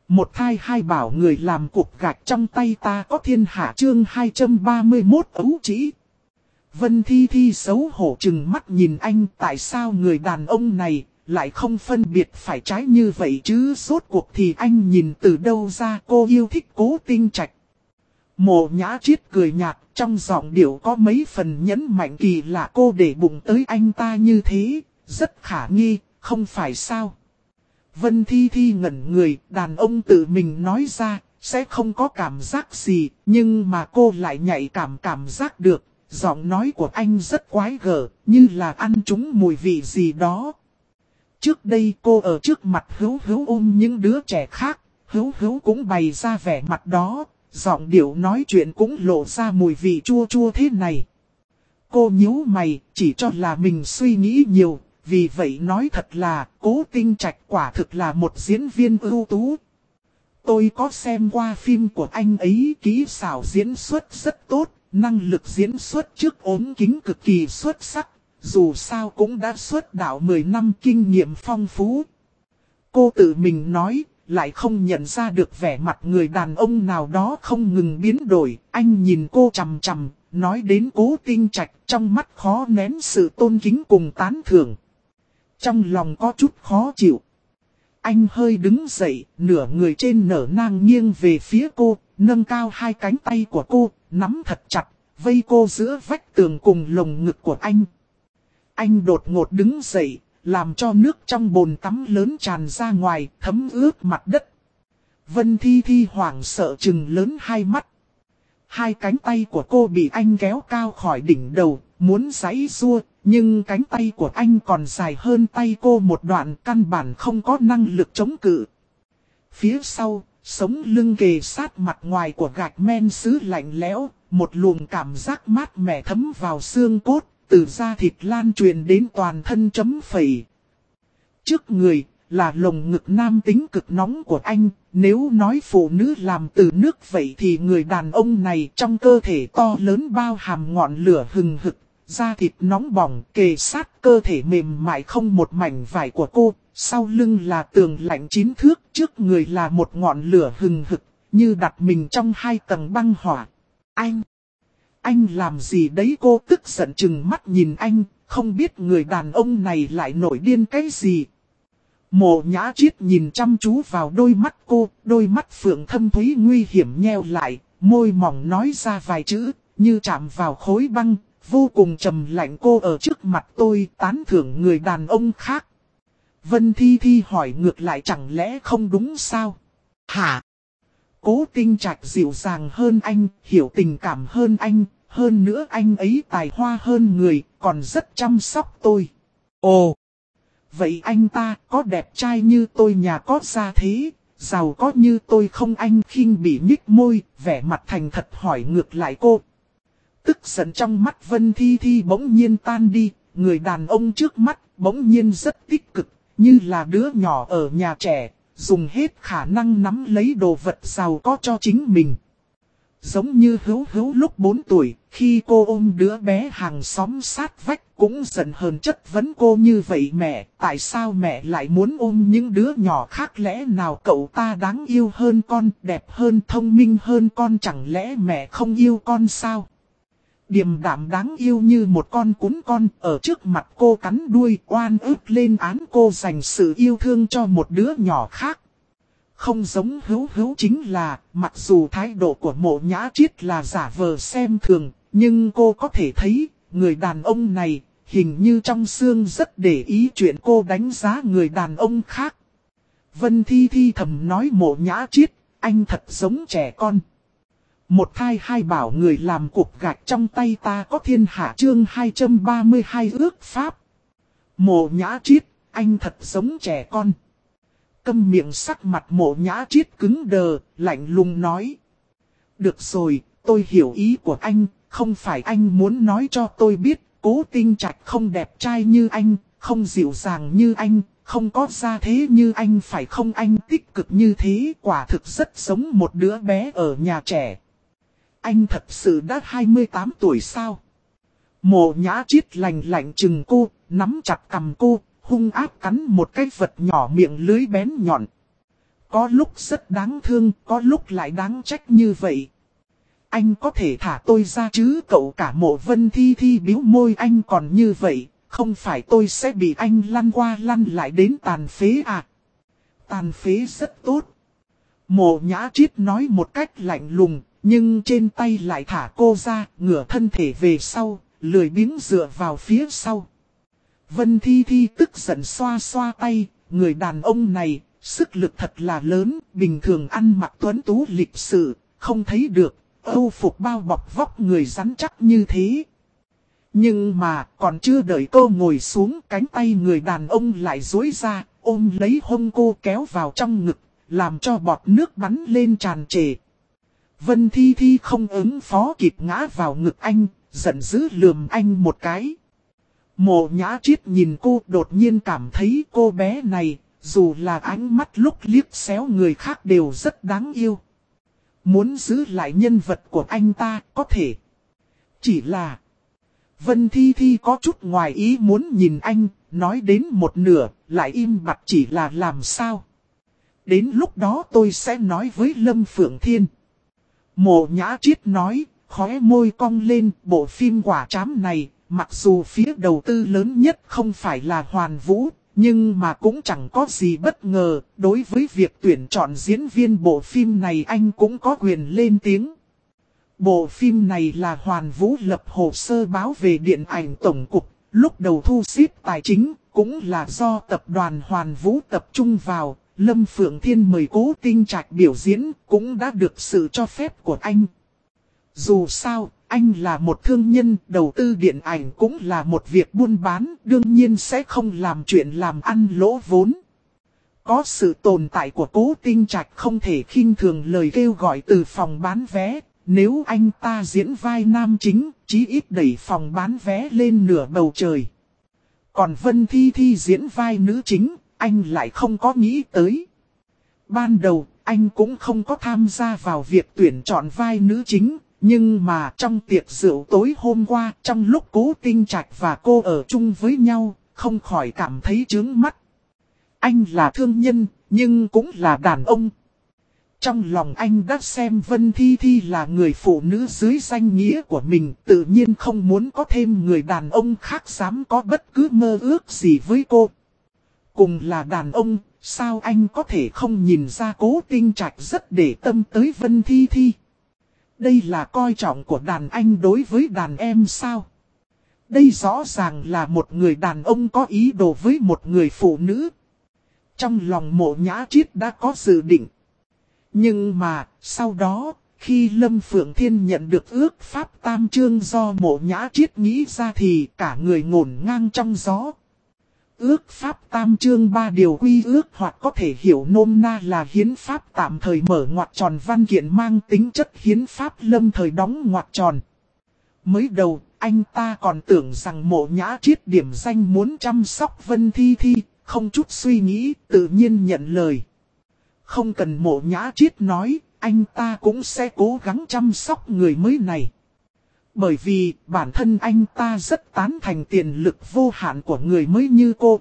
Một thai hai bảo người làm cục gạch trong tay ta có thiên hạ chương 231 ấu trĩ. Vân Thi Thi xấu hổ trừng mắt nhìn anh, tại sao người đàn ông này lại không phân biệt phải trái như vậy chứ, rốt cuộc thì anh nhìn từ đâu ra cô yêu thích Cố Tinh Trạch. Mộ Nhã Triết cười nhạt, trong giọng điệu có mấy phần nhấn mạnh kỳ lạ, cô để bụng tới anh ta như thế, rất khả nghi, không phải sao? Vân Thi Thi ngẩn người, đàn ông tự mình nói ra, sẽ không có cảm giác gì, nhưng mà cô lại nhạy cảm giác được, giọng nói của anh rất quái gở, như là ăn trúng mùi vị gì đó. Trước đây cô ở trước mặt Hữu Hữu ôm những đứa trẻ khác, Hữu Hữu cũng bày ra vẻ mặt đó, giọng điệu nói chuyện cũng lộ ra mùi vị chua chua thế này. Cô nhíu mày, chỉ cho là mình suy nghĩ nhiều. Vì vậy nói thật là, Cố Tinh Trạch quả thực là một diễn viên ưu tú. Tôi có xem qua phim của anh ấy, kỹ xảo diễn xuất rất tốt, năng lực diễn xuất trước ốm kính cực kỳ xuất sắc, dù sao cũng đã xuất đạo 10 năm kinh nghiệm phong phú. Cô tự mình nói, lại không nhận ra được vẻ mặt người đàn ông nào đó không ngừng biến đổi, anh nhìn cô chằm chằm, nói đến Cố Tinh Trạch trong mắt khó nén sự tôn kính cùng tán thưởng. Trong lòng có chút khó chịu. Anh hơi đứng dậy, nửa người trên nở nang nghiêng về phía cô, nâng cao hai cánh tay của cô, nắm thật chặt, vây cô giữa vách tường cùng lồng ngực của anh. Anh đột ngột đứng dậy, làm cho nước trong bồn tắm lớn tràn ra ngoài, thấm ướt mặt đất. Vân Thi Thi hoảng sợ trừng lớn hai mắt. Hai cánh tay của cô bị anh kéo cao khỏi đỉnh đầu, muốn giãy giụa, nhưng cánh tay của anh còn dài hơn tay cô một đoạn, căn bản không có năng lực chống cự. Phía sau, sống lưng kề sát mặt ngoài của gạch men sứ lạnh lẽo, một luồng cảm giác mát mẻ thấm vào xương cốt, từ da thịt lan truyền đến toàn thân chấm phẩy. Trước người là lồng ngực nam tính cực nóng của anh, nếu nói phụ nữ làm từ nước vậy thì người đàn ông này trong cơ thể to lớn bao hàm ngọn lửa hừng hực, da thịt nóng bỏng kề sát cơ thể mềm mại không một mảnh vải của cô, sau lưng là tường lạnh 9 thước, trước người là một ngọn lửa hừng hực, như đặt mình trong 2 tầng băng hỏa. Anh làm gì đấy, cô tức giận chừng mắt nhìn anh, không biết người đàn ông này lại nổi điên cái gì. Mộ Nhã Triết nhìn chăm chú vào đôi mắt cô, đôi mắt phượng thâm thúy nguy hiểm nheo lại, môi mỏng nói ra vài chữ, như chạm vào khối băng, vô cùng trầm lạnh. Cô ở trước mặt tôi tán thưởng người đàn ông khác. Vân Thi Thi hỏi ngược lại, chẳng lẽ không đúng sao? Hả? Cố Tinh Trạch dịu dàng hơn anh, hiểu tình cảm hơn anh, hơn nữa anh ấy tài hoa hơn người, còn rất chăm sóc tôi. Ồ! Vậy anh ta có đẹp trai như tôi, nhà có gia thế, giàu có như tôi không? Anh khinh bỉ nhích môi, vẻ mặt thành thật hỏi ngược lại cô. Tức giận trong mắt Vân Thi Thi bỗng nhiên tan đi, người đàn ông trước mắt bỗng nhiên rất tích cực, như là đứa nhỏ ở nhà trẻ, dùng hết khả năng nắm lấy đồ vật giàu có cho chính mình. Giống như Hữu Hữu lúc 4 tuổi, khi cô ôm đứa bé hàng xóm sát vách cũng giận hờn chất vấn cô như vậy. Mẹ, tại sao mẹ lại muốn ôm những đứa nhỏ khác, lẽ nào cậu ta đáng yêu hơn con, đẹp hơn, thông minh hơn con, chẳng lẽ mẹ không yêu con sao? Điềm đạm đáng yêu như một con cún con, ở trước mặt cô cắn đuôi oan ức lên án cô dành sự yêu thương cho một đứa nhỏ khác. Không giống Hữu Hữu chính là, mặc dù thái độ của Mộ Nhã Triết là giả vờ xem thường, nhưng cô có thể thấy, người đàn ông này, hình như trong xương rất để ý chuyện cô đánh giá người đàn ông khác. Vân Thi Thi thầm nói Mộ Nhã Triết, anh thật giống trẻ con. Một thai hai bảo người làm cục gạch trong tay ta có thiên hạ chương 232 ước pháp. Mộ Nhã Triết, anh thật giống trẻ con. Câm miệng, sắc mặt Mộ Nhã Triết cứng đờ, lạnh lùng nói. Được rồi, tôi hiểu ý của anh, không phải anh muốn nói cho tôi biết, Cố Tinh Trạch không đẹp trai như anh, không dịu dàng như anh, không có gia thế như anh phải không? Anh tích cực như thế quả thực rất giống một đứa bé ở nhà trẻ. Anh thật sự đã 28 tuổi sao? Mộ Nhã Triết lạnh lạnh chừng cô, nắm chặt cằm cô, hung ác cắn một cái vật nhỏ miệng lưới bén nhọn. có lúc rất đáng thương, có lúc lại đáng trách như vậy. Anh có thể thả tôi ra chứ cậu cả. Mộ Vân Thi Thi bĩu môi, anh còn như vậy, không phải tôi sẽ bị anh lăn qua lăn lại đến tàn phế à? Tàn phế rất tốt. Mộ Nhã Triết nói một cách lạnh lùng, nhưng trên tay lại thả cô ra, ngửa thân thể về sau, lười biếng dựa vào phía sau. Vân Thi Thi tức giận xoa xoa tay, người đàn ông này, sức lực thật là lớn, bình thường ăn mặc tuấn tú lịch sự, không thấy được, âu phục bao bọc vóc người rắn chắc như thế. Nhưng mà, còn chưa đợi cô ngồi xuống, cánh tay người đàn ông lại duỗi ra, ôm lấy hông cô kéo vào trong ngực, làm cho bọt nước bắn lên tràn trề. Vân Thi Thi không ứng phó kịp ngã vào ngực anh, giận dữ lườm anh một cái. Mộ Nhã Triết nhìn cô, đột nhiên cảm thấy cô bé này, dù là ánh mắt lúc liếc xéo người khác đều rất đáng yêu. Muốn giữ lại nhân vật của anh ta có thể. Chỉ là Vân Thi Thi có chút ngoài ý muốn nhìn anh, nói đến một nửa, lại im bặt. Chỉ là làm sao? Đến lúc đó tôi sẽ nói với Lâm Phượng Thiên. Mộ Nhã Triết nói, khóe môi cong lên. Bộ phim Quả Trám này, mặc dù phía đầu tư lớn nhất không phải là Hoàn Vũ, nhưng mà cũng chẳng có gì bất ngờ. Đối với việc tuyển chọn diễn viên bộ phim này anh cũng có quyền lên tiếng. Bộ phim này là Hoàn Vũ lập hồ sơ báo về điện ảnh tổng cục, lúc đầu thu xếp tài chính, cũng là do tập đoàn Hoàn Vũ tập trung vào. Lâm Phượng Thiên mời Cố Tinh Trạch biểu diễn, cũng đã được sự cho phép của anh. Dù sao, anh là một thương nhân, đầu tư điện ảnh cũng là một việc buôn bán, đương nhiên sẽ không làm chuyện làm ăn lỗ vốn. Có sự tồn tại của Cố Tinh Trạch không thể khinh thường lời kêu gọi từ phòng bán vé. Nếu anh ta diễn vai nam chính, chí ít đẩy phòng bán vé lên nửa bầu trời. Còn Vân Thi Thi diễn vai nữ chính, anh lại không có nghĩ tới. Ban đầu, anh cũng không có tham gia vào việc tuyển chọn vai nữ chính. Nhưng mà trong tiệc rượu tối hôm qua, trong lúc Cố Tinh Trạch và cô ở chung với nhau, không khỏi cảm thấy chướng mắt. Anh là thương nhân, nhưng cũng là đàn ông. Trong lòng anh đã xem Vân Thi Thi là người phụ nữ dưới danh nghĩa của mình, tự nhiên không muốn có thêm người đàn ông khác dám có bất cứ mơ ước gì với cô. Cùng là đàn ông, sao anh có thể không nhìn ra Cố Tinh Trạch rất để tâm tới Vân Thi Thi? Đây là coi trọng của đàn anh đối với đàn em sao? Đây rõ ràng là một người đàn ông có ý đồ với một người phụ nữ. Trong lòng Mộ Nhã Triết đã có dự định. Nhưng mà, sau đó, khi Lâm Phượng Thiên nhận được ước pháp tam chương do Mộ Nhã Triết nghĩ ra thì cả người ngổn ngang trong gió. Ước pháp tam chương 3 điều quy ước, hoặc có thể hiểu nôm na là hiến pháp tạm thời mở ngoặc tròn, văn kiện mang tính chất hiến pháp lâm thời đóng ngoặc tròn. Mới đầu, anh ta còn tưởng rằng Mộ Nhã Triết điểm danh muốn chăm sóc Vân Thi Thi, không chút suy nghĩ, tự nhiên nhận lời. Không cần Mộ Nhã Triết nói, anh ta cũng sẽ cố gắng chăm sóc người mới này. Bởi vì bản thân anh ta rất tán thành tiền lực vô hạn của người mới như cô.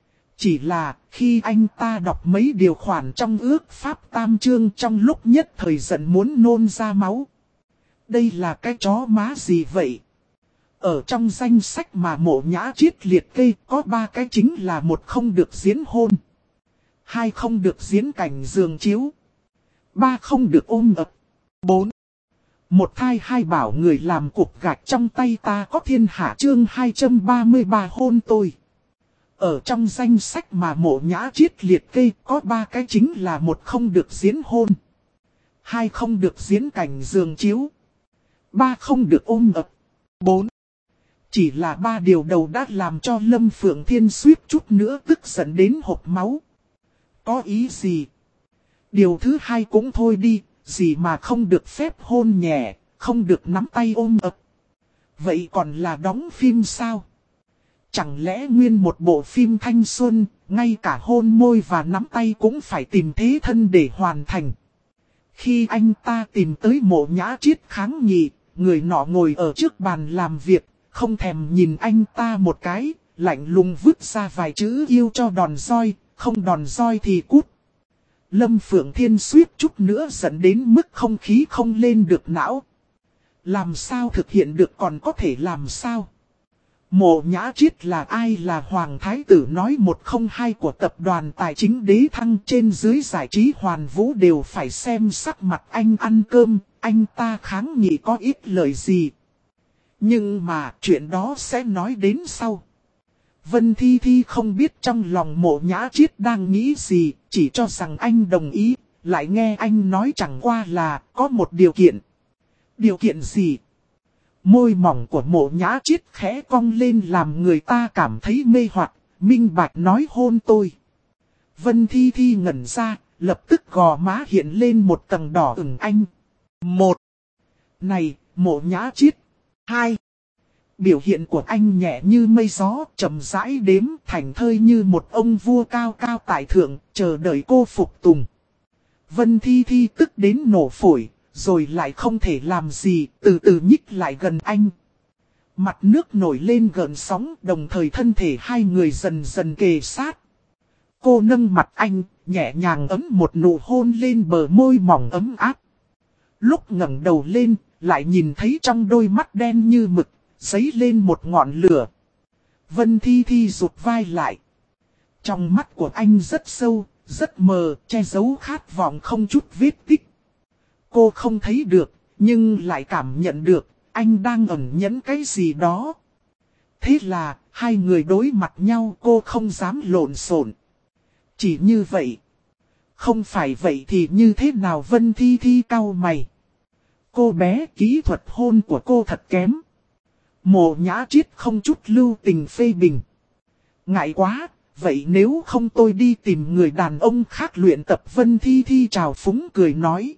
Chỉ là khi anh ta đọc mấy điều khoản trong ước pháp tam chương, trong lúc nhất thời giận muốn nôn ra máu. Đây là cái chó má gì vậy? Ở trong danh sách mà Mộ Nhã Triết liệt kê có 3 cái chính là: 1 không được diễn hôn, 2 không được diễn cảnh giường chiếu, 3 không được ôm ập, 4 một thai 2 bảo người làm cục gạch trong tay ta có thiên hạ. Chương 233 hôn tôi. Ở trong danh sách mà Mộ Nhã Triết liệt kê có 3 cái chính là: 1 không được diễn hôn, 2 không được diễn cảnh giường chiếu, 3 không được ôm ập, 4. Chỉ là 3 điều đầu đã làm cho Lâm Phượng Thiên suýt chút nữa tức giận đến hộc máu. Có ý gì? Điều thứ 2 cũng thôi đi, gì mà không được phép hôn nhẹ, không được nắm tay ôm ập. Vậy còn là đóng phim sao? Chẳng lẽ nguyên một bộ phim thanh xuân, ngay cả hôn môi và nắm tay cũng phải tìm thế thân để hoàn thành? Khi anh ta tìm tới Mộ Nhã Triết kháng nghị, người nọ ngồi ở trước bàn làm việc, không thèm nhìn anh ta một cái, lạnh lùng vứt ra vài chữ yêu cho đòn roi, không đòn roi thì cút. Lâm Phượng Thiên suýt chút nữa dẫn đến mức không khí không lên được não. Làm sao thực hiện được còn có thể làm sao? Mộ Nhã Triết là ai, là Hoàng Thái Tử nói 102 của tập đoàn tài chính Đế Thăng, trên dưới giải trí Hoàn Vũ đều phải xem sắc mặt anh ăn cơm, anh ta kháng nghị có ít lời gì. Nhưng mà chuyện đó sẽ nói đến sau. Vân Thi Thi không biết trong lòng Mộ Nhã Triết đang nghĩ gì, chỉ cho rằng anh đồng ý, lại nghe anh nói chẳng qua là có một điều kiện. Điều kiện gì? Môi mỏng của Mộ Nhã Triết khẽ cong lên làm người ta cảm thấy mê hoặc, minh bạch nói hôn tôi. Vân Thi Thi ngẩn ra, lập tức gò má hiện lên một tầng đỏ ửng anh. 1. Này, Mộ Nhã Triết. 2. Biểu hiện của anh nhẹ như mây gió, chậm rãi đếm, thảnh thơi như một ông vua cao cao tại thượng, chờ đợi cô phục tùng. Vân Thi Thi tức đến nổ phổi, rồi lại không thể làm gì, từ từ nhích lại gần anh. Mặt nước nổi lên gợn sóng, đồng thời thân thể hai người dần dần kề sát. Cô nâng mặt anh, nhẹ nhàng ấm một nụ hôn lên bờ môi mỏng ấm áp. Lúc ngẩng đầu lên, lại nhìn thấy trong đôi mắt đen như mực, dấy lên một ngọn lửa. Vân Thi Thi rụt vai lại. Trong mắt của anh rất sâu, rất mờ, che giấu khát vọng không chút vết tích. Cô không thấy được, nhưng lại cảm nhận được, anh đang ẩn nhẫn cái gì đó. Thế là, hai người đối mặt nhau, cô không dám lộn xộn. Chỉ như vậy. Không phải vậy thì như thế nào? Vân Thi Thi cau mày. Cô bé, kỹ thuật hôn của cô thật kém. Mộ Nhã Triết không chút lưu tình phê bình. Ngại quá, vậy nếu không tôi đi tìm người đàn ông khác luyện tập. Vân Thi Thi trào phúng cười nói.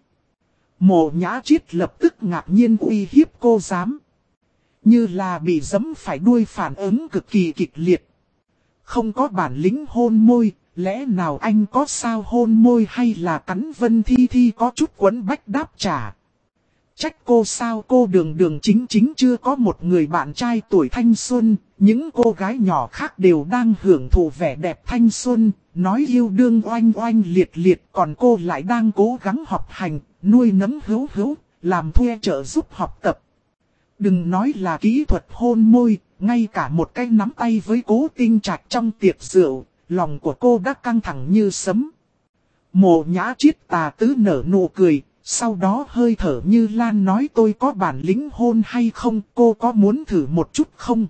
Mộ Nhã Triết lập tức ngạc nhiên uy hiếp cô dám. Như là bị giẫm phải đuôi, phản ứng cực kỳ kịch liệt. Không có bản lĩnh hôn môi, lẽ nào anh có sao hôn môi hay là cắn? Vân Thi Thi có chút quấn bách đáp trả. Trách cô sao, cô đường đường chính chính chưa có một người bạn trai tuổi thanh xuân, những cô gái nhỏ khác đều đang hưởng thụ vẻ đẹp thanh xuân, nói yêu đương oanh oanh liệt liệt, còn cô lại đang cố gắng học hành, nuôi nấng hữu hữu, làm thuê trợ giúp học tập. Đừng nói là kỹ thuật hôn môi, ngay cả một cái nắm tay với Cố Tinh Trạch trong tiệc rượu, lòng của cô đã căng thẳng như sấm. Mộ Nhã Triết tà tứ nở nụ cười. Sau đó hơi thở như lan nói, tôi có bản lĩnh hôn hay không, cô có muốn thử một chút không?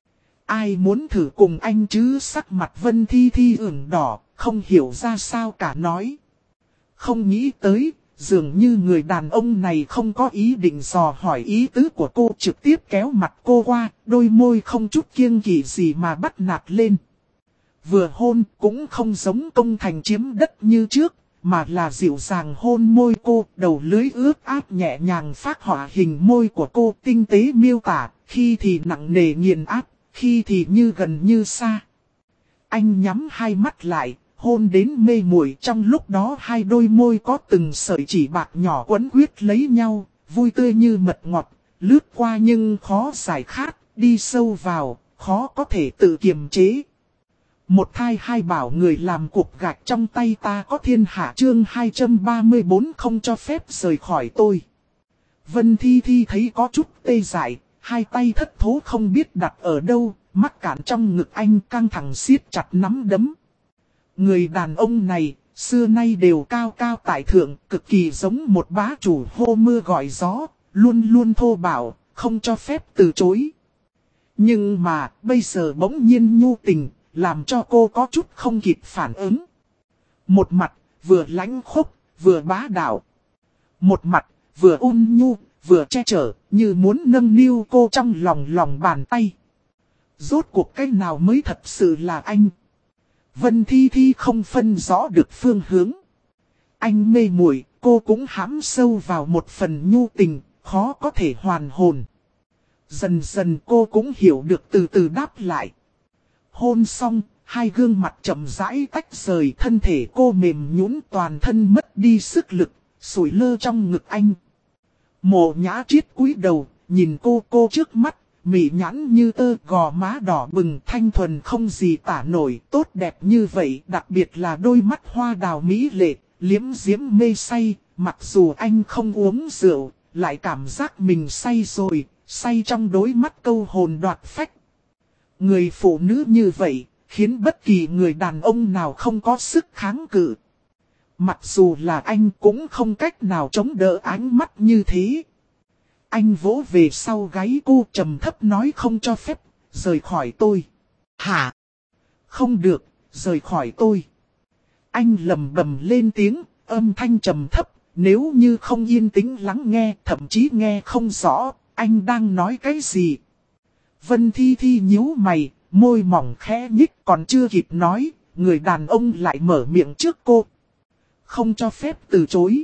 Ai muốn thử cùng anh chứ? Sắc mặt Vân Thi Thi ửng đỏ, không hiểu ra sao cả nói. Không nghĩ tới, dường như người đàn ông này không có ý định dò hỏi ý tứ của cô, trực tiếp kéo mặt cô qua, đôi môi không chút kiêng kỵ gì mà bắt nạt lên. Vừa hôn cũng không giống công thành chiếm đất như trước. Mà là dịu dàng hôn môi cô, đầu lưỡi ướt át nhẹ nhàng phác họa hình môi của cô, tinh tế miêu tả, khi thì nặng nề nghiền áp, khi thì như gần như xa. Anh nhắm hai mắt lại, hôn đến mê muội, trong lúc đó hai đôi môi có từng sợi chỉ bạc nhỏ quấn quýt lấy nhau, vui tươi như mật ngọt, lướt qua nhưng khó giải khát, đi sâu vào, khó có thể tự kiềm chế. Một thai hai bảo người làm cục gạch trong tay ta có thiên hạ. Chương 234 không cho phép rời khỏi tôi. Vân Thi Thi thấy có chút tê dại, hai tay thất thố không biết đặt ở đâu, mắc cạn trong ngực anh căng thẳng siết chặt nắm đấm. Người đàn ông này, xưa nay đều cao cao tại thượng, cực kỳ giống một bá chủ hô mưa gọi gió, luôn luôn thô bạo, không cho phép từ chối. Nhưng mà, bây giờ bỗng nhiên nhu tình, làm cho cô có chút không kịp phản ứng. Một mặt, vừa lãnh khốc, vừa bá đạo. Một mặt, vừa ôn nhu, vừa che chở, như muốn nâng niu cô trong lòng bàn tay. Rốt cuộc cái nào mới thật sự là anh? Vân Thi Thi không phân rõ được phương hướng. Anh mê muội, cô cũng hãm sâu vào một phần nhu tình, khó có thể hoàn hồn. Dần dần cô cũng hiểu được, từ từ đáp lại. Hôn xong, hai gương mặt chậm rãi tách rời, thân thể cô mềm nhũn, toàn thân mất đi sức lực, sủi lơ trong ngực anh. Mộ Nhã Triết cúi đầu, nhìn cô trước mắt, mị nhãn như tơ, gò má đỏ bừng, thanh thuần không gì tả nổi, tốt đẹp như vậy, đặc biệt là đôi mắt hoa đào mỹ lệ, liếm diễm mê say, mặc dù anh không uống rượu, lại cảm giác mình say rồi, say trong đôi mắt câu hồn đoạt phách. Người phụ nữ như vậy, khiến bất kỳ người đàn ông nào không có sức kháng cự. Mặc dù là anh cũng không cách nào chống đỡ ánh mắt như thế. Anh vỗ về sau gáy cô trầm thấp nói không cho phép, rời khỏi tôi. Hả? Không được, rời khỏi tôi. Anh lầm bầm lên tiếng, âm thanh trầm thấp, nếu như không yên tĩnh lắng nghe, thậm chí nghe không rõ, anh đang nói cái gì. Vân Thi Thi nhíu mày, môi mỏng khẽ nhích còn chưa kịp nói, người đàn ông lại mở miệng trước cô. Không cho phép từ chối.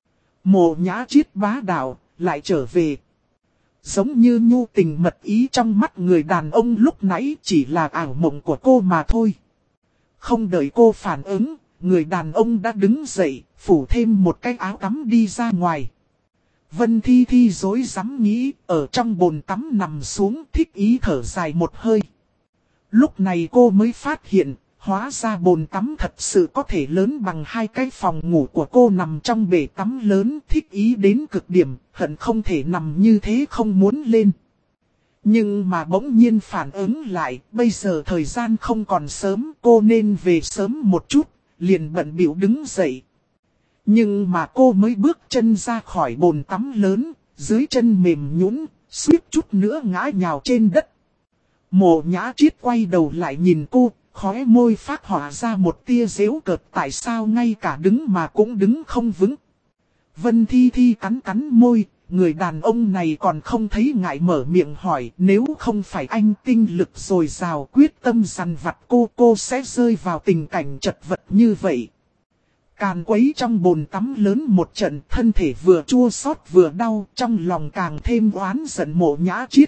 Mộ Nhã Triết bá đạo, lại trở về. Giống như nhu tình mật ý trong mắt người đàn ông lúc nãy chỉ là ảo mộng của cô mà thôi. Không đợi cô phản ứng, người đàn ông đã đứng dậy, phủ thêm một cái áo tắm đi ra ngoài. Vân Thi Thi rối rắm nghĩ, ở trong bồn tắm nằm xuống thích ý thở dài một hơi. Lúc này cô mới phát hiện, hóa ra bồn tắm thật sự có thể lớn bằng hai cái phòng ngủ của cô nằm trong bể tắm lớn, thích ý đến cực điểm, hận không thể nằm như thế không muốn lên. Nhưng mà bỗng nhiên phản ứng lại, bây giờ thời gian không còn sớm, cô nên về sớm một chút, liền bận bịu đứng dậy. Nhưng mà cô mới bước chân ra khỏi bồn tắm lớn, dưới chân mềm nhũn, suýt chút nữa ngã nhào trên đất. Mộ Nhã Triết quay đầu lại nhìn cô, khóe môi phát họa ra một tia giễu cợt, tại sao ngay cả đứng mà cũng đứng không vững. Vân Thi Thi cắn cắn môi, người đàn ông này còn không thấy ngại mở miệng hỏi, nếu không phải anh tinh lực dồi dào quyết tâm dằn vặt cô sẽ rơi vào tình cảnh chật vật như vậy. Càn quấy trong bồn tắm lớn một trận, thân thể vừa chua xót vừa đau, trong lòng càng thêm oán giận Mộ Nhã Triết.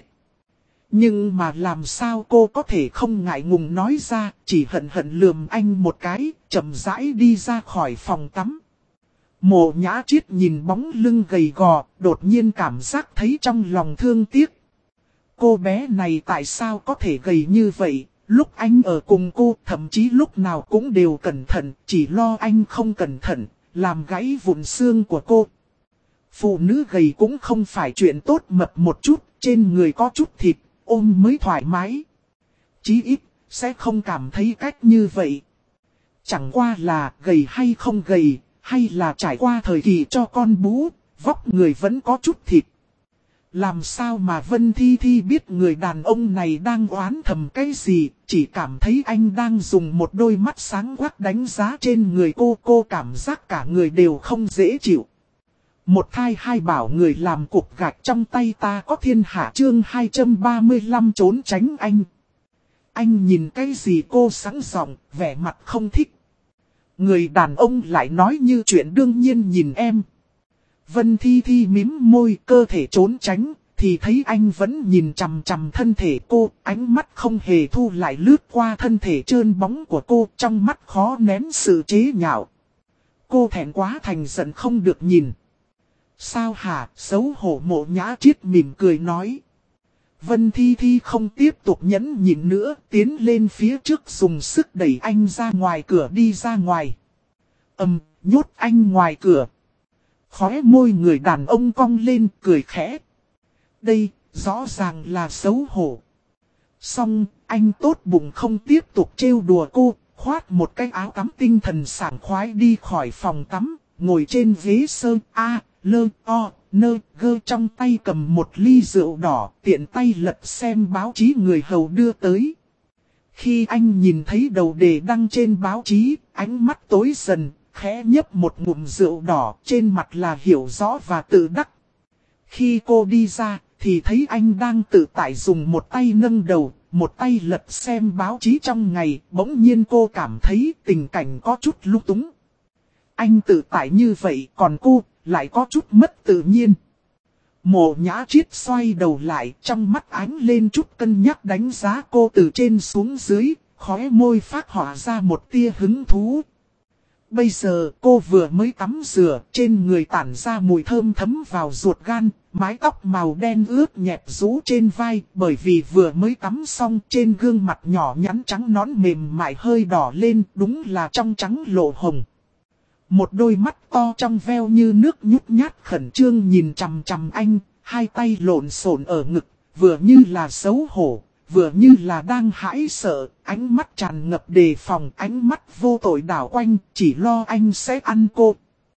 Nhưng mà làm sao cô có thể không ngại ngùng nói ra, chỉ hận hận lườm anh một cái, chậm rãi đi ra khỏi phòng tắm. Mộ Nhã Triết nhìn bóng lưng gầy gò, đột nhiên cảm giác thấy trong lòng thương tiếc. Cô bé này tại sao có thể gầy như vậy, lúc anh ở cùng cô thậm chí lúc nào cũng đều cẩn thận, chỉ lo anh không cẩn thận, làm gãy vụn xương của cô. Phụ nữ gầy cũng không phải chuyện tốt, mập một chút, trên người có chút thịt, ôm mới thoải mái. Chí ít, sẽ không cảm thấy cách như vậy. Chẳng qua là gầy hay không gầy, hay là trải qua thời kỳ cho con bú, vóc người vẫn có chút thịt. Làm sao mà Vân Thi Thi biết người đàn ông này đang oán thầm cái gì, chỉ cảm thấy anh đang dùng một đôi mắt sáng quắc đánh giá trên người cô cảm giác cả người đều không dễ chịu. Một thai hai bảo người làm cục gạch trong tay ta có thiên hạ chương 235 trốn tránh anh. Anh nhìn cái gì cô sẵn giọng, vẻ mặt không thích. Người đàn ông lại nói như chuyện đương nhiên nhìn em. Vân Thi Thi mím môi cơ thể trốn tránh, thì thấy anh vẫn nhìn chằm chằm thân thể cô, ánh mắt không hề thu lại lướt qua thân thể trơn bóng của cô, trong mắt khó nén sự chế nhạo. Cô thẹn quá thành giận không được nhìn. Sao hả, xấu hổ Mộ Nhã Triết mỉm cười nói. Vân Thi Thi không tiếp tục nhẫn nhịn nữa, tiến lên phía trước dùng sức đẩy anh ra ngoài cửa đi ra ngoài. Nhốt anh ngoài cửa. Khóe môi người đàn ông cong lên cười khẽ. Đây, rõ ràng là xấu hổ. Xong, anh tốt bụng không tiếp tục trêu đùa cô, khoát một cái áo tắm tinh thần sảng khoái đi khỏi phòng tắm, ngồi trên ghế sơ gơ trong tay cầm một ly rượu đỏ, tiện tay lật xem báo chí người hầu đưa tới. Khi anh nhìn thấy đầu đề đăng trên báo chí, ánh mắt tối dần, khẽ nhấp một ngụm rượu đỏ, trên mặt là hiểu rõ và tự đắc. Khi cô đi ra, thì thấy anh đang tự tại dùng một tay nâng đầu, một tay lật xem báo chí trong ngày, bỗng nhiên cô cảm thấy tình cảnh có chút lung túng. Anh tự tại như vậy, còn cô lại có chút mất tự nhiên. Mộ Nhã Triết xoay đầu lại, trong mắt ánh lên chút cân nhắc đánh giá cô từ trên xuống dưới, khóe môi phát họa ra một tia hứng thú. Bây giờ cô vừa mới tắm rửa, trên người tản ra mùi thơm thấm vào ruột gan, mái tóc màu đen ướt nhẹp rũ trên vai, bởi vì vừa mới tắm xong trên gương mặt nhỏ nhắn trắng nõn mềm mại hơi đỏ lên, đúng là trong trắng lộ hồng. Một đôi mắt to trong veo như nước nhút nhát khẩn trương nhìn chằm chằm anh, hai tay lộn xộn ở ngực, vừa như là xấu hổ, vừa như là đang hãi sợ, ánh mắt tràn ngập đề phòng, ánh mắt vô tội đảo quanh, chỉ lo anh sẽ ăn cô.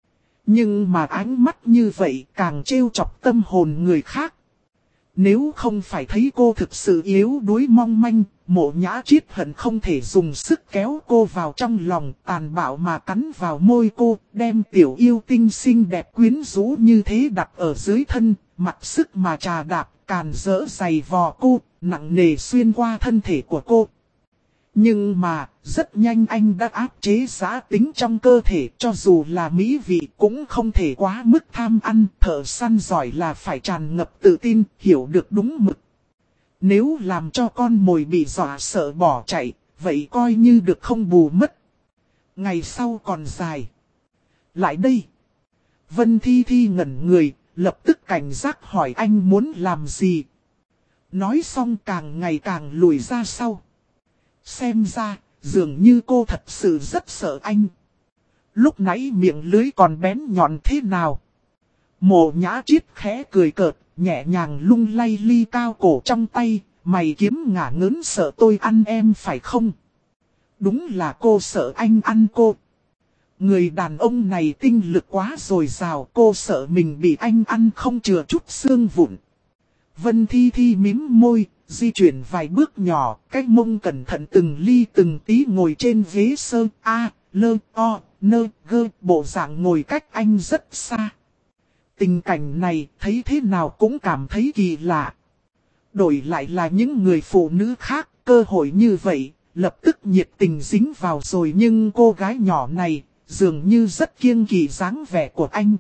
Nhưng mà ánh mắt như vậy càng trêu chọc tâm hồn người khác. Nếu không phải thấy cô thực sự yếu đuối mong manh, Mộ Nhã Triết hận không thể dùng sức kéo cô vào trong lòng, tàn bạo mà cắn vào môi cô, đem tiểu yêu tinh xinh đẹp quyến rũ như thế đặt ở dưới thân, mặc sức mà trà đạp, càn rỡ giày vò cô, nặng nề xuyên qua thân thể của cô. Nhưng mà, rất nhanh anh đã áp chế giá tính trong cơ thể, cho dù là mỹ vị cũng không thể quá mức tham ăn. Thợ săn giỏi là phải tràn ngập tự tin, hiểu được đúng mực. Nếu làm cho con mồi bị dọa sợ bỏ chạy, vậy coi như được không bù mất. Ngày sau còn dài. Lại đây. Vân Thi Thi ngẩn người, lập tức cảnh giác hỏi anh muốn làm gì. Nói xong càng ngày càng lùi ra sau. Xem ra, dường như cô thật sự rất sợ anh. Lúc nãy miệng lưới còn bén nhọn thế nào? Mộ Nhã Triết khẽ cười cợt, nhẹ nhàng lung lay ly cao cổ trong tay. Mày kiếm ngả ngớn sợ tôi ăn em phải không? Đúng là cô sợ anh ăn cô. Người đàn ông này tinh lực quá dồi dào, cô sợ mình bị anh ăn không chừa chút xương vụn. Vân Thi Thi mím môi, di chuyển vài bước nhỏ, cách mông cẩn thận từng ly từng tí ngồi trên ghế sơ A, lơ, o, nơ, gơ, bộ dạng ngồi cách anh rất xa. Tình cảnh này thấy thế nào cũng cảm thấy kỳ lạ. Đổi lại là những người phụ nữ khác, cơ hội như vậy, lập tức nhiệt tình dính vào rồi, nhưng cô gái nhỏ này, dường như rất kiêng kỵ dáng vẻ của anh.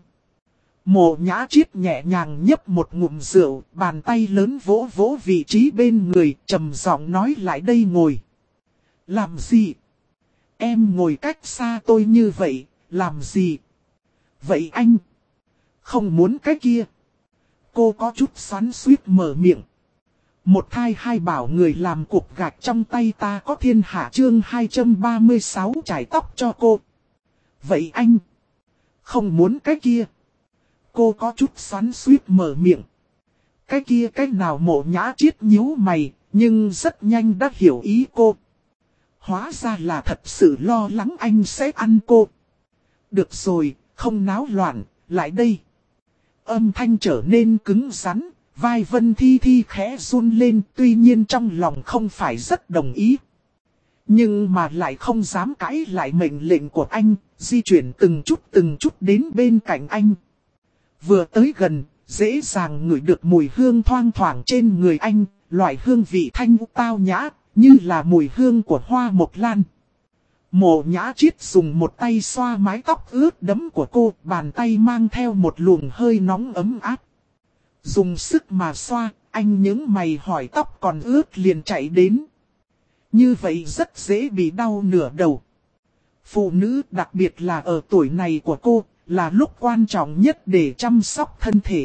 Mộ Nhã Triết nhẹ nhàng nhấp một ngụm rượu, bàn tay lớn vỗ vỗ vị trí bên người, trầm giọng nói lại đây ngồi. Làm gì? Em ngồi cách xa tôi như vậy, làm gì? Vậy anh? Không muốn cái kia. Cô có chút xoắn xuýt mở miệng. Một thai hai bảo người làm cục gạch trong tay ta có thiên hạ chương 236 chải tóc cho cô. Vậy anh? Không muốn cái kia. Cô có chút xoắn xuýt mở miệng. Cái kia cái nào? Mộ Nhã Triết nhíu mày, nhưng rất nhanh đã hiểu ý cô. Hóa ra là thật sự lo lắng anh sẽ ăn cô. Được rồi, không náo loạn, lại đây. Âm thanh trở nên cứng rắn, vai Vân Thi Thi khẽ run lên, tuy nhiên trong lòng không phải rất đồng ý. Nhưng mà lại không dám cãi lại mệnh lệnh của anh, di chuyển từng chút đến bên cạnh anh. Vừa tới gần, dễ dàng ngửi được mùi hương thoang thoảng trên người anh, loại hương vị thanh tao nhã, như là mùi hương của hoa mộc lan. Mộ Nhã Triết dùng một tay xoa mái tóc ướt đẫm của cô, bàn tay mang theo một luồng hơi nóng ấm áp. Dùng sức mà xoa, anh nhướng mày hỏi tóc còn ướt liền chạy đến. Như vậy rất dễ bị đau nửa đầu. Phụ nữ, đặc biệt là ở tuổi này của cô, là lúc quan trọng nhất để chăm sóc thân thể.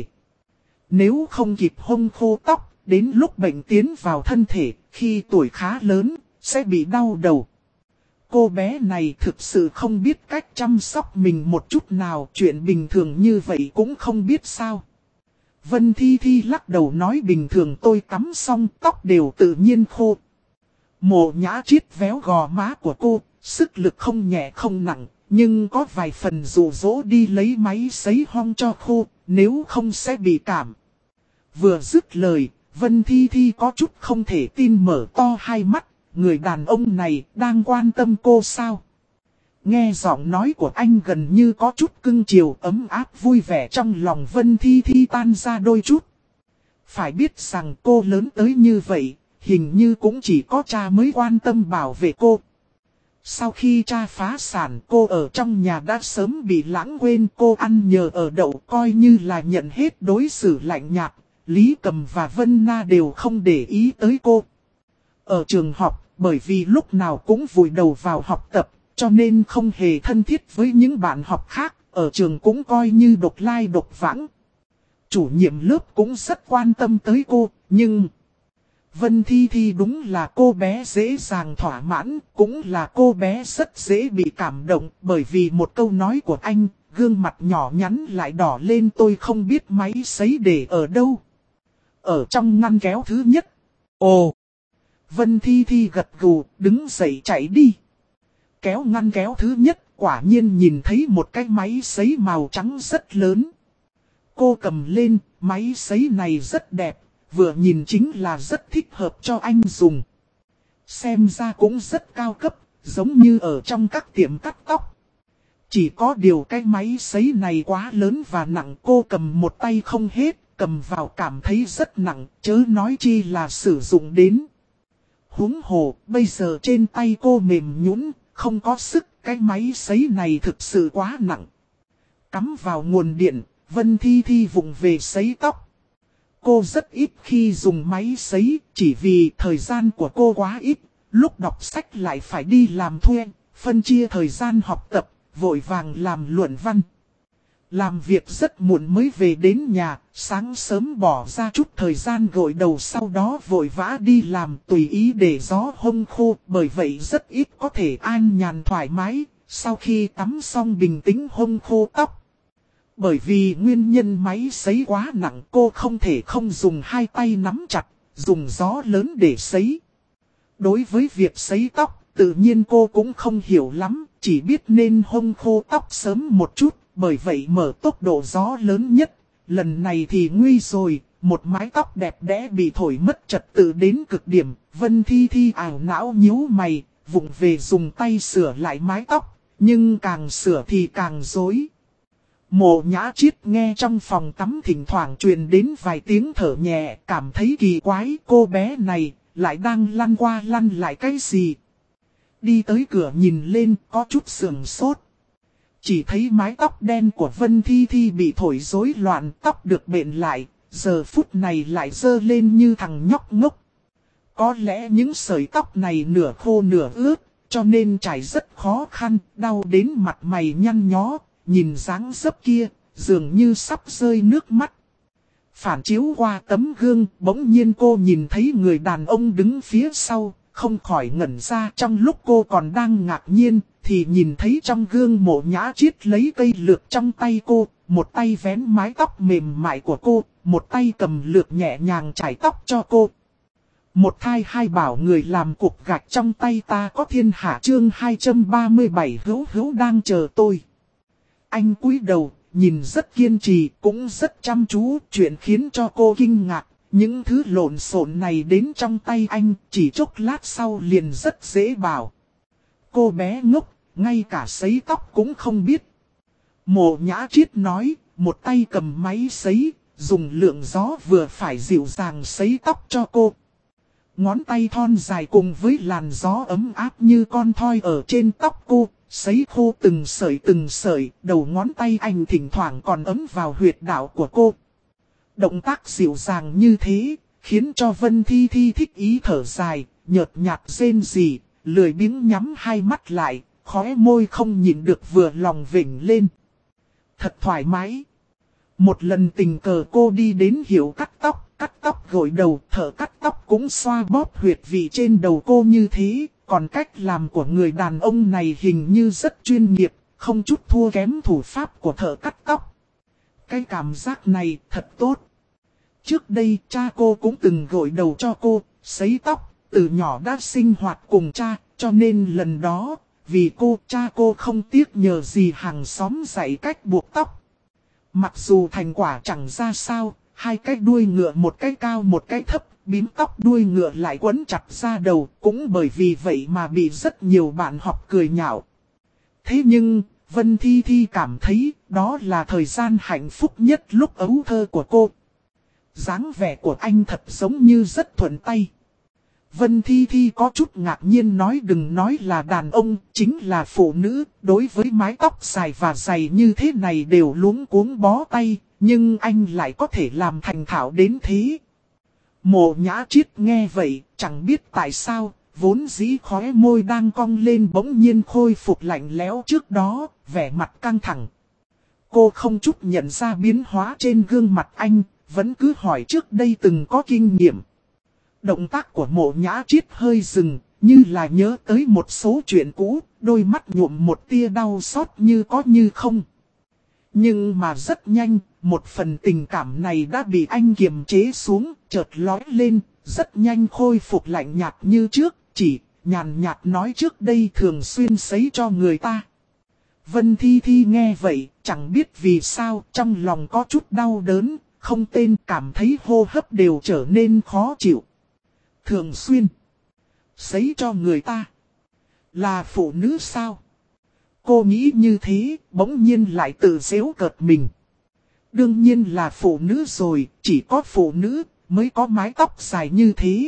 Nếu không kịp hong khô tóc, đến lúc bệnh tiến vào thân thể, khi tuổi khá lớn, sẽ bị đau đầu. Cô bé này thực sự không biết cách chăm sóc mình một chút nào, chuyện bình thường như vậy cũng không biết sao. Vân Thi Thi lắc đầu nói bình thường tôi tắm xong tóc đều tự nhiên khô. Mộ Nhã Triết véo gò má của cô, sức lực không nhẹ không nặng, nhưng có vài phần dụ dỗ đi lấy máy sấy hong cho khô, nếu không sẽ bị cảm. Vừa dứt lời, Vân Thi Thi có chút không thể tin mở to hai mắt, người đàn ông này đang quan tâm cô sao? Nghe giọng nói của anh gần như có chút cưng chiều ấm áp vui vẻ, trong lòng Vân Thi Thi tan ra đôi chút. Phải biết rằng cô lớn tới như vậy, hình như cũng chỉ có cha mới quan tâm bảo vệ cô. Sau khi cha phá sản, cô ở trong nhà đã sớm bị lãng quên, cô ăn nhờ ở đậu coi như là nhận hết đối xử lạnh nhạt. Lý Cầm và Vân Na đều không để ý tới cô. Ở trường học, bởi vì lúc nào cũng vùi đầu vào học tập, cho nên không hề thân thiết với những bạn học khác, ở trường cũng coi như độc lai độc vãng. Chủ nhiệm lớp cũng rất quan tâm tới cô, nhưng Vân Thi Thi đúng là cô bé dễ dàng thỏa mãn, cũng là cô bé rất dễ bị cảm động bởi vì một câu nói của anh, gương mặt nhỏ nhắn lại đỏ lên tôi không biết máy sấy để ở đâu. Ở trong ngăn kéo thứ nhất. Ồ! Vân Thi Thi gật gù, đứng dậy chạy đi. Kéo ngăn kéo thứ nhất, quả nhiên nhìn thấy một cái máy sấy màu trắng rất lớn. Cô cầm lên, máy sấy này rất đẹp, vừa nhìn chính là rất thích hợp cho anh dùng. Xem ra cũng rất cao cấp, giống như ở trong các tiệm cắt tóc. Chỉ có điều cái máy sấy này quá lớn và nặng, cô cầm một tay không hết, cầm vào cảm thấy rất nặng, chớ nói chi là sử dụng đến. Huống hồ, bây giờ trên tay cô mềm nhũn, không có sức, cái máy sấy này thực sự quá nặng. Cắm vào nguồn điện, Vân Thi Thi vụng về sấy tóc. Cô rất ít khi dùng máy sấy, chỉ vì thời gian của cô quá ít, lúc đọc sách lại phải đi làm thuê, phân chia thời gian học tập, vội vàng làm luận văn. Làm việc rất muộn mới về đến nhà, sáng sớm bỏ ra chút thời gian gội đầu sau đó vội vã đi làm tùy ý để gió hông khô, bởi vậy rất ít có thể an nhàn thoải mái, sau khi tắm xong bình tĩnh hông khô tóc. Bởi vì nguyên nhân máy sấy quá nặng cô không thể không dùng hai tay nắm chặt, dùng gió lớn để sấy. Đối với việc sấy tóc, tự nhiên cô cũng không hiểu lắm, chỉ biết nên hông khô tóc sớm một chút, bởi vậy mở tốc độ gió lớn nhất. Lần này thì nguy rồi, một mái tóc đẹp đẽ bị thổi mất trật tự đến cực điểm, Vân Thi Thi ảo não nhíu mày, vụng về dùng tay sửa lại mái tóc, nhưng càng sửa thì càng rối. Mộ Nhã Chiết nghe trong phòng tắm thỉnh thoảng truyền đến vài tiếng thở nhẹ, cảm thấy kỳ quái, cô bé này lại đang lăn qua lăn lại cái gì. Đi tới cửa nhìn lên có chút sườn sốt. Chỉ thấy mái tóc đen của Vân Thi Thi bị thổi rối loạn, tóc được bện lại, giờ phút này lại dơ lên như thằng nhóc ngốc. Có lẽ những sợi tóc này nửa khô nửa ướt, cho nên chải rất khó khăn, đau đến mặt mày nhăn nhó, nhìn dáng dấp kia, dường như sắp rơi nước mắt. Phản chiếu qua tấm gương, bỗng nhiên cô nhìn thấy người đàn ông đứng phía sau, không khỏi ngẩn ra. Trong lúc cô còn đang ngạc nhiên, thì nhìn thấy trong gương Mộ Nhã Chiết lấy cây lược trong tay cô, một tay vén mái tóc mềm mại của cô, một tay cầm lược nhẹ nhàng chải tóc cho cô. Một thai hai bảo người làm cục gạch trong tay ta có thiên hạ chương 237 hữu hữu đang chờ tôi. Anh cúi đầu, nhìn rất kiên trì, cũng rất chăm chú, chuyện khiến cho cô kinh ngạc. Những thứ lộn xộn này đến trong tay anh, chỉ chốc lát sau liền rất dễ bảo. Cô bé ngốc, ngay cả sấy tóc cũng không biết. Mộ Nhã Chiết nói, một tay cầm máy sấy, dùng lượng gió vừa phải dịu dàng sấy tóc cho cô. Ngón tay thon dài cùng với làn gió ấm áp như con thoi ở trên tóc cô, sấy khô từng sợi, đầu ngón tay anh thỉnh thoảng còn ấm vào huyệt đạo của cô. Động tác dịu dàng như thế, khiến cho Vân Thi Thi thích ý thở dài, nhợt nhạt rên rỉ, lười biếng nhắm hai mắt lại, khóe môi không nhìn được vừa lòng vểnh lên. Thật thoải mái. Một lần tình cờ cô đi đến hiệu cắt tóc gội đầu, thợ cắt tóc cũng xoa bóp huyệt vị trên đầu cô như thế. Còn cách làm của người đàn ông này hình như rất chuyên nghiệp, không chút thua kém thủ pháp của thợ cắt tóc. Cái cảm giác này thật tốt. Trước đây cha cô cũng từng gội đầu cho cô, sấy tóc, từ nhỏ đã sinh hoạt cùng cha, cho nên lần đó, vì cô, cha cô không tiếc nhờ gì hàng xóm dạy cách buộc tóc. Mặc dù thành quả chẳng ra sao, hai cái đuôi ngựa một cái cao một cái thấp, bím tóc đuôi ngựa lại quấn chặt ra đầu, cũng bởi vì vậy mà bị rất nhiều bạn học cười nhạo. Thế nhưng, Vân Thi Thi cảm thấy đó là thời gian hạnh phúc nhất lúc ấu thơ của cô. Dáng vẻ của anh thật giống như rất thuận tay. Vân Thi Thi có chút ngạc nhiên nói đừng nói là đàn ông, chính là phụ nữ, đối với mái tóc dài và dày như thế này đều luống cuống bó tay, nhưng anh lại có thể làm thành thạo đến thế. Mộ Nhã Chiết nghe vậy, chẳng biết tại sao, vốn dĩ khóe môi đang cong lên bỗng nhiên khôi phục lạnh lẽo trước đó, vẻ mặt căng thẳng. Cô không chút nhận ra biến hóa trên gương mặt anh, vẫn cứ hỏi trước đây từng có kinh nghiệm. Động tác của Mộ Nhã Triết hơi dừng, như là nhớ tới một số chuyện cũ, đôi mắt nhuộm một tia đau xót như có như không. Nhưng mà rất nhanh, một phần tình cảm này đã bị anh kiềm chế xuống, chợt lói lên, rất nhanh khôi phục lạnh nhạt như trước, chỉ nhàn nhạt nói trước đây thường xuyên sấy cho người ta. Vân Thi Thi nghe vậy, chẳng biết vì sao, trong lòng có chút đau đớn, không tên cảm thấy hô hấp đều trở nên khó chịu. Thường xuyên sấy cho người ta là phụ nữ sao? Cô nghĩ như thế, bỗng nhiên lại tự giễu cợt mình. Đương nhiên là phụ nữ rồi, chỉ có phụ nữ mới có mái tóc dài như thế.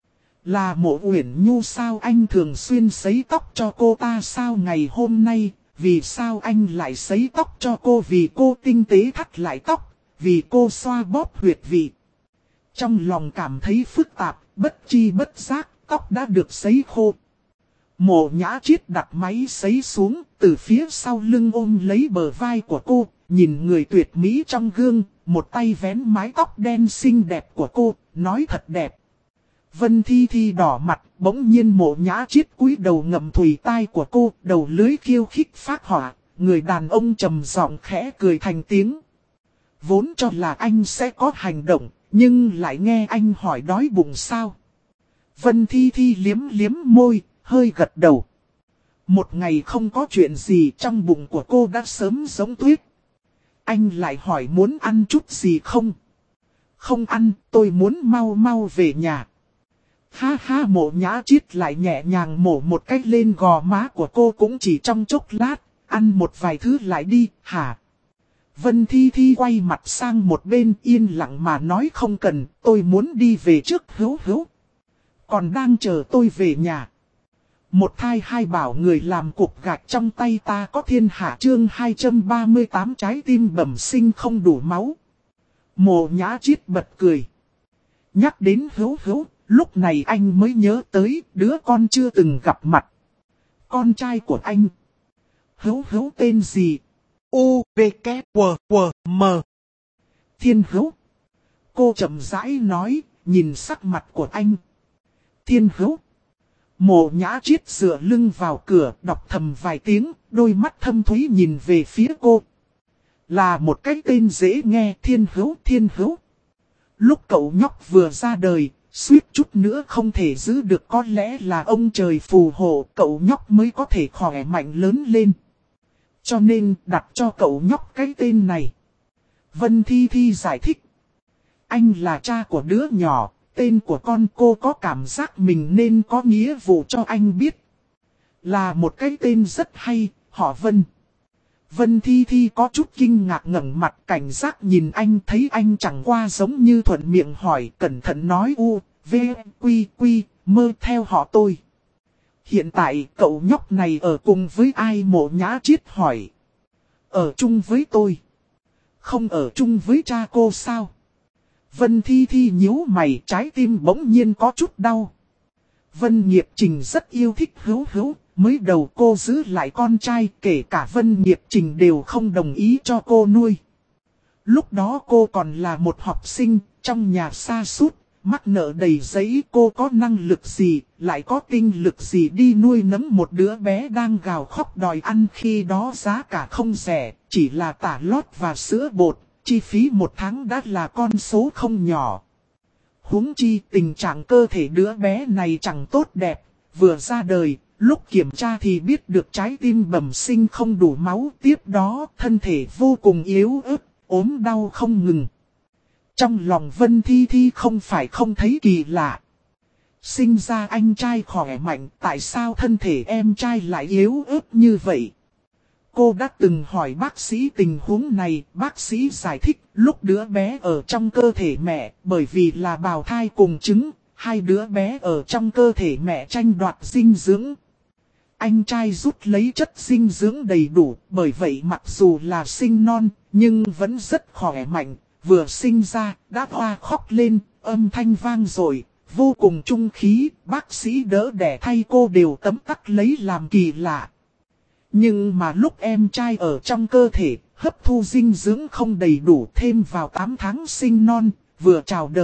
Là Mộ Uyển Nhu sao, anh thường xuyên sấy tóc cho cô ta sao? Ngày hôm nay, vì sao anh lại sấy tóc cho cô? Vì cô tinh tế thắt lại tóc, vì cô xoa bóp huyệt vị. Trong lòng cảm thấy phức tạp, bất chi bất giác, tóc đã được sấy khô. Mộ Nhã Triết đặt máy sấy xuống, từ phía sau lưng ôm lấy bờ vai của cô, nhìn người tuyệt mỹ trong gương, một tay vén mái tóc đen xinh đẹp của cô, nói thật đẹp. Vân Thi Thi đỏ mặt, bỗng nhiên Mộ Nhã Triết cúi đầu ngậm thùy tai của cô, đầu lưới khiêu khích phát hỏa, người đàn ông trầm giọng khẽ cười thành tiếng. Vốn cho là anh sẽ có hành động, nhưng lại nghe anh hỏi đói bụng sao. Vân Thi Thi liếm liếm môi, hơi gật đầu. Một ngày không có chuyện gì, trong bụng của cô đã sớm giống tuyết. Anh lại hỏi muốn ăn chút gì không? Không ăn, tôi muốn mau mau về nhà. Ha ha, Mộ Nhã Triết lại nhẹ nhàng mổ một cách lên gò má của cô, cũng chỉ trong chốc lát, ăn một vài thứ lại đi, hả? Vân Thi Thi quay mặt sang một bên, yên lặng mà nói không cần, tôi muốn đi về trước hữu hữu. Còn đang chờ tôi về nhà. Một thai hai bảo người làm cục gạch trong tay ta có thiên hạ, chương 238 trái tim bẩm sinh không đủ máu. Mộ Nhã Triết bật cười. Nhắc đến hữu hữu, lúc này anh mới nhớ tới đứa con chưa từng gặp mặt. Con trai của anh. Hữu hữu tên gì? U, V, K, W, W, M. Thiên Hữu. Cô chậm rãi nói, nhìn sắc mặt của anh. Thiên Hữu. Mộ Nhã Triết dựa lưng vào cửa, đọc thầm vài tiếng, đôi mắt thâm thúy nhìn về phía cô. Là một cái tên dễ nghe, Thiên Hữu, Thiên Hữu. Lúc cậu nhóc vừa ra đời, suýt chút nữa không thể giữ được, có lẽ là ông trời phù hộ cậu nhóc mới có thể khỏe mạnh lớn lên. Cho nên đặt cho cậu nhóc cái tên này. Vân Thi Thi giải thích. Anh là cha của đứa nhỏ, tên của con cô có cảm giác mình nên có nghĩa vụ cho anh biết. Là một cái tên rất hay, họ Vân. Vân Thi Thi có chút kinh ngạc ngẩng mặt cảnh giác nhìn anh, thấy anh chẳng qua giống như thuận miệng hỏi, cẩn thận nói U, V, Quy, Quy, Mơ theo họ tôi. Hiện tại cậu nhóc này ở cùng với ai? Mộ Nhã Triết hỏi. Ở chung với tôi. Không ở chung với cha cô sao? Vân Thi Thi nhíu mày, trái tim bỗng nhiên có chút đau. Vân Nghiệp Trình rất yêu thích hữu hữu, mới đầu cô giữ lại con trai, kể cả Vân Nghiệp Trình đều không đồng ý cho cô nuôi. Lúc đó cô còn là một học sinh, trong nhà sa sút, mắc nợ đầy giấy, cô có năng lực gì, lại có tinh lực gì đi nuôi nấng một đứa bé đang gào khóc đòi ăn, khi đó giá cả không rẻ, chỉ là tả lót và sữa bột, chi phí một tháng đã là con số không nhỏ. Huống chi tình trạng cơ thể đứa bé này chẳng tốt đẹp, vừa ra đời, lúc kiểm tra thì biết được trái tim bẩm sinh không đủ máu, tiếp đó thân thể vô cùng yếu ớt, ốm đau không ngừng. Trong lòng Vân Thi Thi không phải không thấy kỳ lạ. Sinh ra anh trai khỏe mạnh, tại sao thân thể em trai lại yếu ớt như vậy? Cô đã từng hỏi bác sĩ tình huống này, bác sĩ giải thích lúc đứa bé ở trong cơ thể mẹ, bởi vì là bào thai cùng trứng, hai đứa bé ở trong cơ thể mẹ tranh đoạt dinh dưỡng. Anh trai rút lấy chất dinh dưỡng đầy đủ, bởi vậy mặc dù là sinh non, nhưng vẫn rất khỏe mạnh, vừa sinh ra, đã hoa khóc lên, âm thanh vang rồi, vô cùng trung khí, bác sĩ đỡ đẻ thay cô đều tấm tắc lấy làm kỳ lạ. Nhưng mà lúc em trai ở trong cơ thể, hấp thu dinh dưỡng không đầy đủ, thêm vào 8 tháng sinh non, vừa chào đời,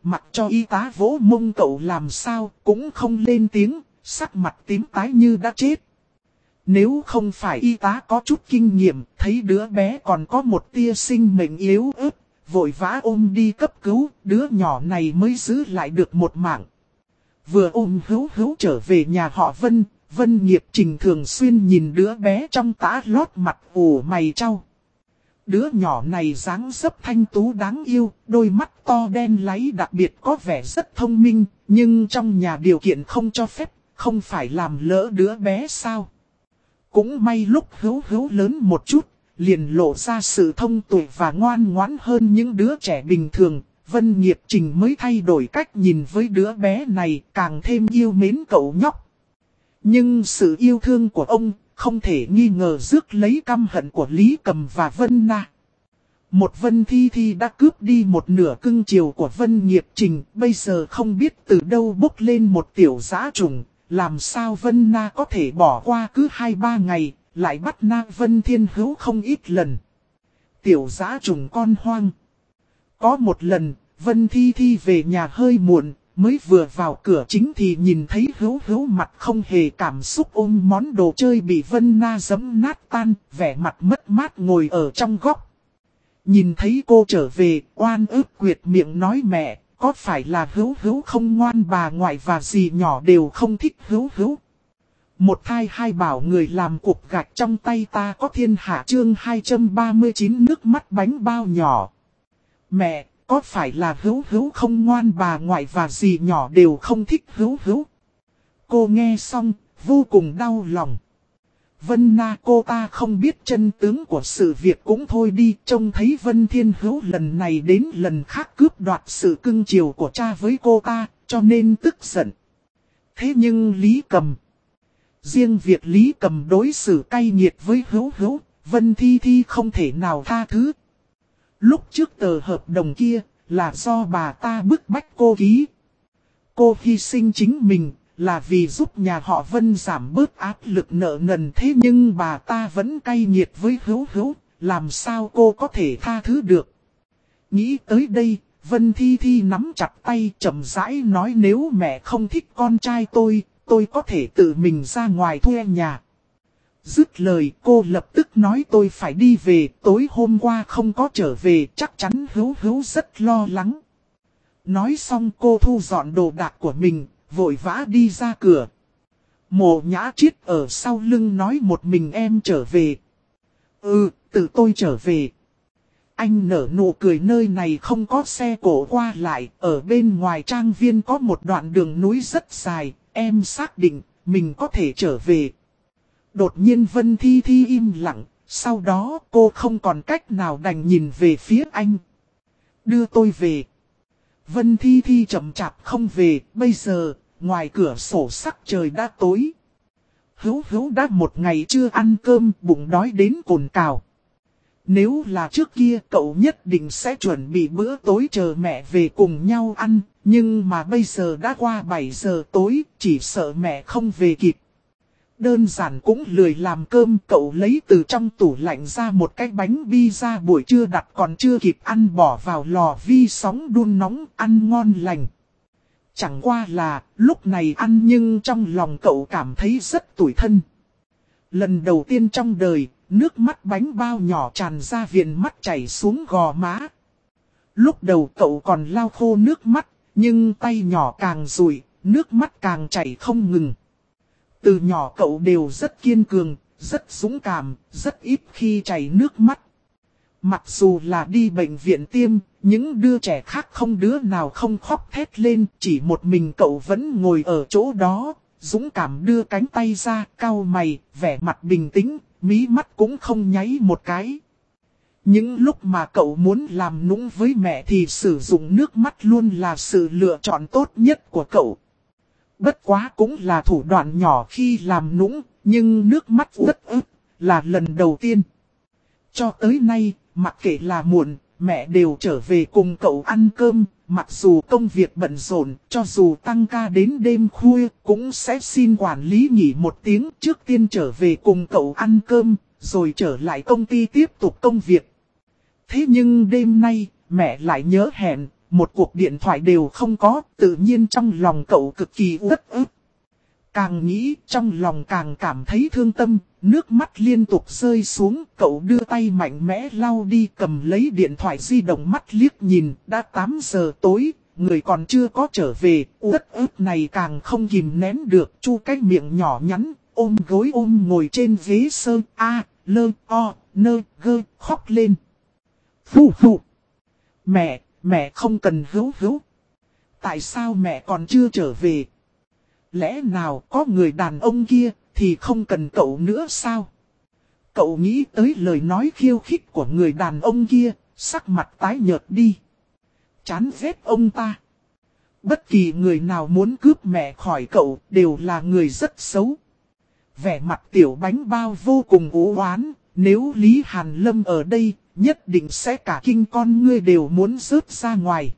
mặc cho y tá vỗ mông cậu làm sao cũng không lên tiếng, sắc mặt tím tái như đã chết. Nếu không phải y tá có chút kinh nghiệm, thấy đứa bé còn có một tia sinh mệnh yếu ớt, vội vã ôm đi cấp cứu, đứa nhỏ này mới giữ lại được một mạng. Vừa ôm Hữu Hữu trở về nhà họ Vân, Vân Nghiệp Trình thường xuyên nhìn đứa bé trong tã lót mặt ủ mày trao. Đứa nhỏ này dáng dấp thanh tú đáng yêu, đôi mắt to đen láy đặc biệt có vẻ rất thông minh, nhưng trong nhà điều kiện không cho phép, không phải làm lỡ đứa bé sao. Cũng may lúc Hữu Hữu lớn một chút, liền lộ ra sự thông tuệ và ngoan ngoãn hơn những đứa trẻ bình thường. Vân Nghiệp Trình mới thay đổi cách nhìn với đứa bé này, càng thêm yêu mến cậu nhóc. Nhưng sự yêu thương của ông không thể nghi ngờ rước lấy căm hận của Lý Cầm và Vân Na. Một Vân Thi Thi đã cướp đi một nửa cưng chiều của Vân Nghiệp Trình, bây giờ không biết từ đâu bốc lên một tiểu dã trùng. Làm sao Vân Na có thể bỏ qua cứ 2-3 ngày, lại bắt Na Vân Thiên Hữu không ít lần. Tiểu dã trùng con hoang. Có một lần, Vân Thi Thi về nhà hơi muộn, mới vừa vào cửa chính thì nhìn thấy Hữu Hữu mặt không hề cảm xúc ôm món đồ chơi bị Vân Na giẫm nát tan, vẻ mặt mất mát ngồi ở trong góc. Nhìn thấy cô trở về, oan ức quyệt miệng nói mẹ, có phải là Hữu Hữu không ngoan, bà ngoại và dì nhỏ đều không thích Hữu Hữu. Một thai hai bảo người làm cục gạch trong tay ta có thiên hạ chương 239 nước mắt bánh bao nhỏ. Mẹ, có phải là Hữu Hữu không ngoan, bà ngoại và dì nhỏ đều không thích Hữu Hữu. Cô nghe xong, vô cùng đau lòng. Vân Na cô ta không biết chân tướng của sự việc cũng thôi đi, trông thấy Vân Thiên Hữu lần này đến lần khác cướp đoạt sự cưng chiều của cha với cô ta, cho nên tức giận. Thế nhưng Lý Cầm, riêng việc Lý Cầm đối xử cay nghiệt với Hữu Hữu, Vân Thi Thi không thể nào tha thứ. Lúc trước tờ hợp đồng kia là do bà ta bức bách cô ký. Cô hy sinh chính mình là vì giúp nhà họ Vân giảm bớt áp lực nợ nần, thế nhưng bà ta vẫn cay nghiệt với Hữu Hữu, làm sao cô có thể tha thứ được. Nghĩ tới đây, Vân Thi Thi nắm chặt tay chậm rãi nói nếu mẹ không thích con trai tôi có thể tự mình ra ngoài thuê nhà. Dứt lời cô lập tức nói tôi phải đi về, tối hôm qua không có trở về, chắc chắn Hữu Hữu rất lo lắng. Nói xong cô thu dọn đồ đạc của mình, vội vã đi ra cửa. Mộ Nhã Triết ở sau lưng nói một mình em trở về. Tự tôi trở về. Anh nở nụ cười, nơi này không có xe cộ qua lại, ở bên ngoài trang viên có một đoạn đường núi rất dài, em xác định mình có thể trở về. Đột nhiên Vân Thi Thi im lặng, sau đó cô không còn cách nào đành nhìn về phía anh. Đưa tôi về. Vân Thi Thi chậm chạp không về, bây giờ, ngoài cửa sổ sắc trời đã tối. Hữu Hữu đã một ngày chưa ăn cơm, bụng đói đến cồn cào. Nếu là trước kia cậu nhất định sẽ chuẩn bị bữa tối chờ mẹ về cùng nhau ăn, nhưng mà bây giờ đã qua 7 giờ tối, chỉ sợ mẹ không về kịp. Đơn giản cũng lười làm cơm, cậu lấy từ trong tủ lạnh ra một cái bánh pizza buổi trưa đặt còn chưa kịp ăn bỏ vào lò vi sóng đun nóng, ăn ngon lành. Chẳng qua là, lúc này ăn nhưng trong lòng cậu cảm thấy rất tủi thân. Lần đầu tiên trong đời, nước mắt bánh bao nhỏ tràn ra viền mắt chảy xuống gò má. Lúc đầu cậu còn lau khô nước mắt, nhưng tay nhỏ càng rụi, nước mắt càng chảy không ngừng. Từ nhỏ cậu đều rất kiên cường, rất dũng cảm, rất ít khi chảy nước mắt. Mặc dù là đi bệnh viện tiêm, những đứa trẻ khác không đứa nào không khóc thét lên, chỉ một mình cậu vẫn ngồi ở chỗ đó, dũng cảm đưa cánh tay ra, cau mày, vẻ mặt bình tĩnh, mí mắt cũng không nháy một cái. Những lúc mà cậu muốn làm nũng với mẹ thì sử dụng nước mắt luôn là sự lựa chọn tốt nhất của cậu. Bất quá cũng là thủ đoạn nhỏ khi làm nũng, nhưng nước mắt rất ức, là lần đầu tiên. Cho tới nay, mặc kệ là muộn, mẹ đều trở về cùng cậu ăn cơm, mặc dù công việc bận rộn, cho dù tăng ca đến đêm khuya, cũng sẽ xin quản lý nghỉ một tiếng trước tiên trở về cùng cậu ăn cơm, rồi trở lại công ty tiếp tục công việc. Thế nhưng đêm nay, mẹ lại nhớ hẹn, một cuộc điện thoại đều không có, tự nhiên trong lòng cậu cực kỳ uất ức. Càng nghĩ trong lòng càng cảm thấy thương tâm, nước mắt liên tục rơi xuống, cậu đưa tay mạnh mẽ lau đi cầm lấy điện thoại di động mắt liếc nhìn, đã 8 giờ tối, người còn chưa có trở về, uất ức này càng không kìm nén được, chu cái miệng nhỏ nhắn, ôm gối ôm ngồi trên ghế sơ, a, lơ, o, nơ, gơ, khóc lên. Phù phù. Mẹ không cần hữu hữu. Tại sao mẹ còn chưa trở về? Lẽ nào có người đàn ông kia thì không cần cậu nữa sao? Cậu nghĩ tới lời nói khiêu khích của người đàn ông kia, sắc mặt tái nhợt đi. Chán ghét ông ta. Bất kỳ người nào muốn cướp mẹ khỏi cậu đều là người rất xấu. Vẻ mặt tiểu bánh bao vô cùng u oán, nếu Lý Hàn Lâm ở đây, nhất định sẽ cả kinh con ngươi đều muốn rớt ra ngoài.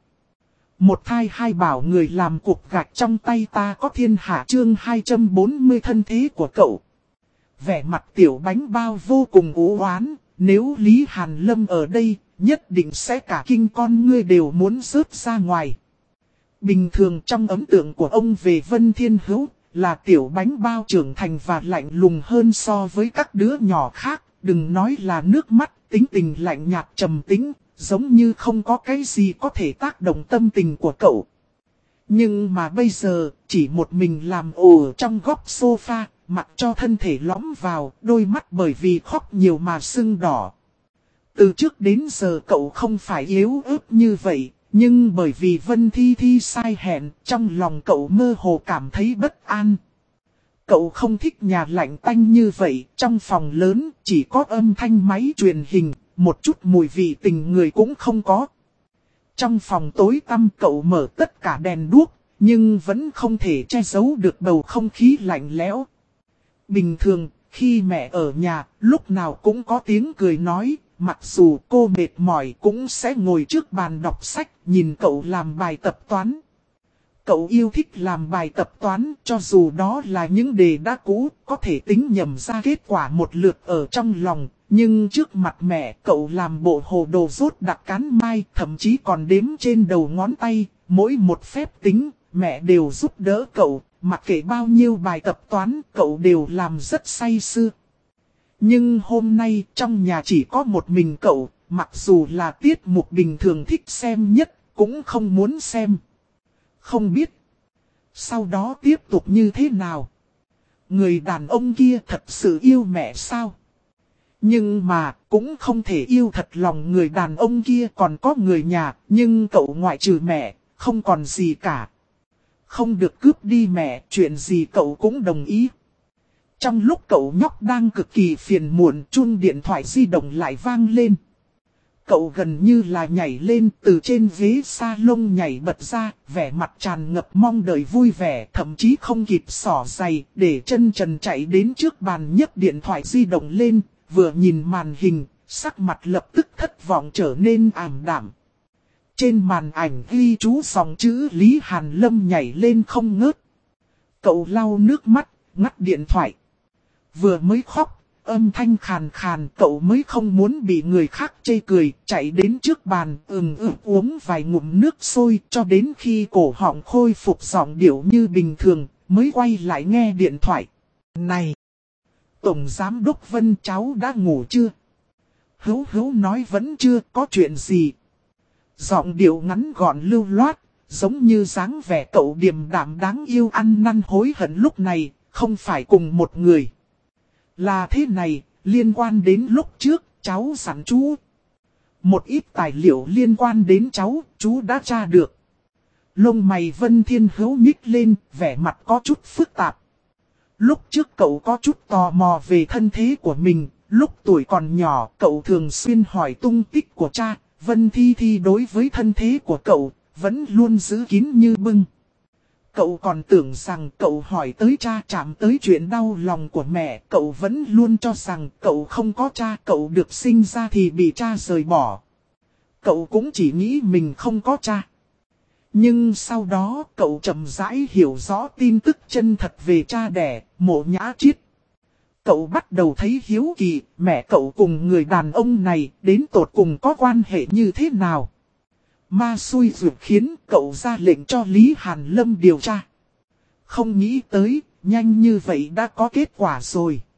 Một thai hai bảo người làm cục gạch trong tay ta có thiên hạ chương 240 thân thế của cậu. Vẻ mặt tiểu bánh bao vô cùng u oán, nếu Lý Hàn Lâm ở đây, nhất định sẽ cả kinh con ngươi đều muốn rớt ra ngoài. Bình thường trong ấn tượng của ông về Vân Thiên Hữu, là tiểu bánh bao trưởng thành và lạnh lùng hơn so với các đứa nhỏ khác, đừng nói là nước mắt, tính tình lạnh nhạt trầm tĩnh, giống như không có cái gì có thể tác động tâm tình của cậu. Nhưng mà bây giờ, chỉ một mình làm ồ trong góc sofa, mặc cho thân thể lõm vào, đôi mắt bởi vì khóc nhiều mà sưng đỏ. Từ trước đến giờ cậu không phải yếu ớt như vậy, nhưng bởi vì Vân Thi Thi sai hẹn, trong lòng cậu mơ hồ cảm thấy bất an. Cậu không thích nhà lạnh tanh như vậy, trong phòng lớn chỉ có âm thanh máy truyền hình, một chút mùi vị tình người cũng không có. Trong phòng tối tăm cậu mở tất cả đèn đuốc, nhưng vẫn không thể che giấu được bầu không khí lạnh lẽo. Bình thường, khi mẹ ở nhà, lúc nào cũng có tiếng cười nói, mặc dù cô mệt mỏi cũng sẽ ngồi trước bàn đọc sách, nhìn cậu làm bài tập toán. Cậu yêu thích làm bài tập toán, cho dù đó là những đề đã cũ, có thể tính nhầm ra kết quả một lượt ở trong lòng. Nhưng trước mặt mẹ, cậu làm bộ hồ đồ rốt đặc cán mai, thậm chí còn đếm trên đầu ngón tay, mỗi một phép tính, mẹ đều giúp đỡ cậu, mặc kệ bao nhiêu bài tập toán, cậu đều làm rất say sưa. Nhưng hôm nay, trong nhà chỉ có một mình cậu, mặc dù là tiết mục bình thường thích xem nhất, cũng không muốn xem. Không biết, sau đó tiếp tục như thế nào? Người đàn ông kia thật sự yêu mẹ sao? Nhưng mà, cũng không thể yêu thật lòng người đàn ông kia còn có người nhà, nhưng cậu ngoại trừ mẹ, không còn gì cả. Không được cướp đi mẹ, chuyện gì cậu cũng đồng ý. Trong lúc cậu nhóc đang cực kỳ phiền muộn, chuông điện thoại di động lại vang lên. Cậu gần như là nhảy lên từ trên ghế salon nhảy bật ra, vẻ mặt tràn ngập mong đợi vui vẻ, thậm chí không kịp xỏ giày, để chân trần chạy đến trước bàn nhấc điện thoại di động lên, vừa nhìn màn hình, sắc mặt lập tức thất vọng trở nên ảm đạm. Trên màn ảnh ghi chú dòng chữ Lý Hàn Lâm nhảy lên không ngớt. Cậu lau nước mắt, ngắt điện thoại. Vừa mới khóc, âm thanh khàn khàn, cậu mới không muốn bị người khác chê cười, chạy đến trước bàn, uống vài ngụm nước sôi cho đến khi cổ họng khôi phục giọng điệu như bình thường, mới quay lại nghe điện thoại. Này! Tổng Giám Đốc Vân, cháu đã ngủ chưa? Hữu nói vẫn chưa, có chuyện gì? Giọng điệu ngắn gọn lưu loát, giống như dáng vẻ cậu điềm đạm đáng yêu ăn năn hối hận lúc này, không phải cùng một người. Là thế này, liên quan đến lúc trước, cháu dặn chú. Một ít tài liệu liên quan đến cháu, chú đã tra được. Lông mày Vân Thiên Hữu nhích lên, vẻ mặt có chút phức tạp. Lúc trước cậu có chút tò mò về thân thế của mình, lúc tuổi còn nhỏ cậu thường xuyên hỏi tung tích của cha, Vân Thi Thi đối với thân thế của cậu, vẫn luôn giữ kín như bưng. Cậu còn tưởng rằng cậu hỏi tới cha chạm tới chuyện đau lòng của mẹ, cậu vẫn luôn cho rằng cậu không có cha, cậu được sinh ra thì bị cha rời bỏ. Cậu cũng chỉ nghĩ mình không có cha. Nhưng sau đó cậu chậm rãi hiểu rõ tin tức chân thật về cha đẻ, Mộ Nhã Chiết. Cậu bắt đầu thấy hiếu kỳ, mẹ cậu cùng người đàn ông này đến tột cùng có quan hệ như thế nào. Ma xui ruột khiến cậu ra lệnh cho Lý Hàn Lâm điều tra. Không nghĩ tới, nhanh như vậy đã có kết quả rồi.